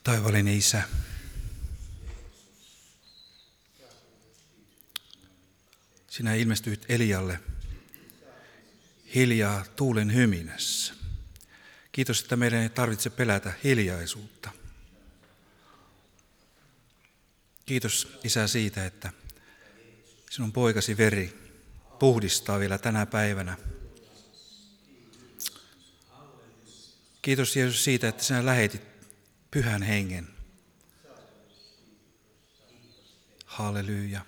Taivaallinen Isä, sinä ilmestyit Elialle hiljaa tuulen hyminässä. Kiitos, että meidän ei tarvitse pelätä hiljaisuutta. Kiitos, Isä, siitä, että sinun poikasi veri puhdistaa vielä tänä päivänä. Kiitos, Jeesus, siitä, että sinä lähetit Pyhän Hengen. Halleluja.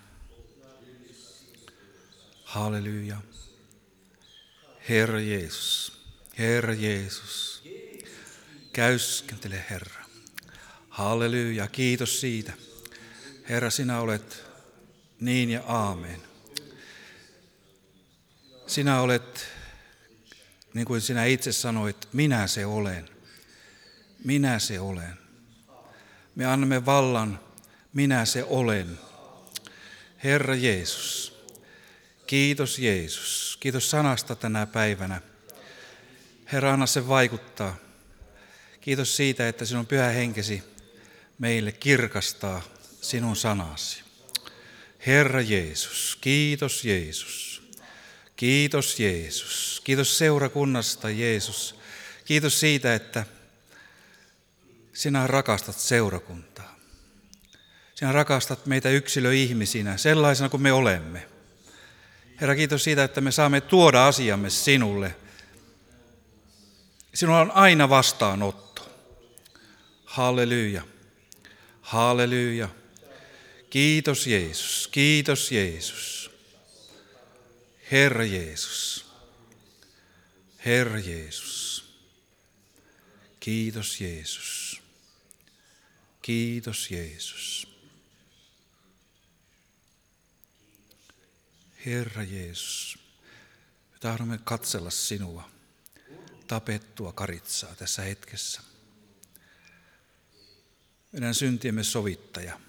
Halleluja. Herra Jeesus, Herra Jeesus, käyskentele Herra. Halleluja, kiitos siitä. Herra, sinä olet niin ja aamen. Sinä olet, niin kuin sinä itse sanoit, minä se olen. Minä se olen. Me annamme vallan, minä se olen. Herra Jeesus, kiitos Jeesus. Kiitos sanasta tänä päivänä. Herra, anna se vaikuttaa. Kiitos siitä, että sinun Pyhä Henkesi meille kirkastaa sinun sanasi. Herra Jeesus, kiitos Jeesus. Kiitos Jeesus. Kiitos seurakunnasta Jeesus. Kiitos siitä, että sinä rakastat seurakuntaa. Sinä rakastat meitä yksilöihmisinä sellaisena kuin me olemme. Herra, kiitos siitä, että me saamme tuoda asiamme sinulle. Sinulla on aina vastaanotto. Halleluja. Halleluja. Kiitos Jeesus. Kiitos Jeesus. Herra Jeesus. Herra Jeesus. Kiitos Jeesus. Kiitos Jeesus. Herra Jeesus, me tahdomme katsella sinua, tapettua karitsaa tässä hetkessä. Meidän syntiemme sovittaja.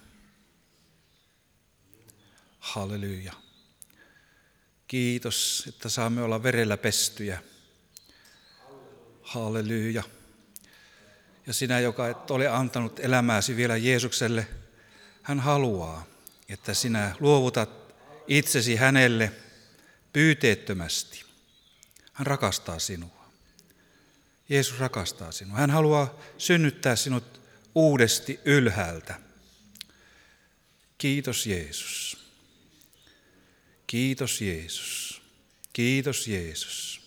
Halleluja. Kiitos, että saamme olla verellä pestyjä. Halleluja. Ja sinä, joka et ole antanut elämääsi vielä Jeesukselle, hän haluaa, että sinä luovutat itsesi hänelle pyyteettömästi. Hän rakastaa sinua. Jeesus rakastaa sinua. Hän haluaa synnyttää sinut uudesti ylhäältä. Kiitos Jeesus. Kiitos Jeesus. Kiitos Jeesus.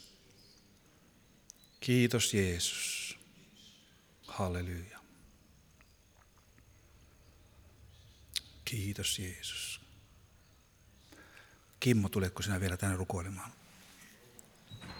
Kiitos Jeesus. Halleluja. Kiitos Jeesus. Kimmo, tuletko sinä vielä tänne rukoilemaan?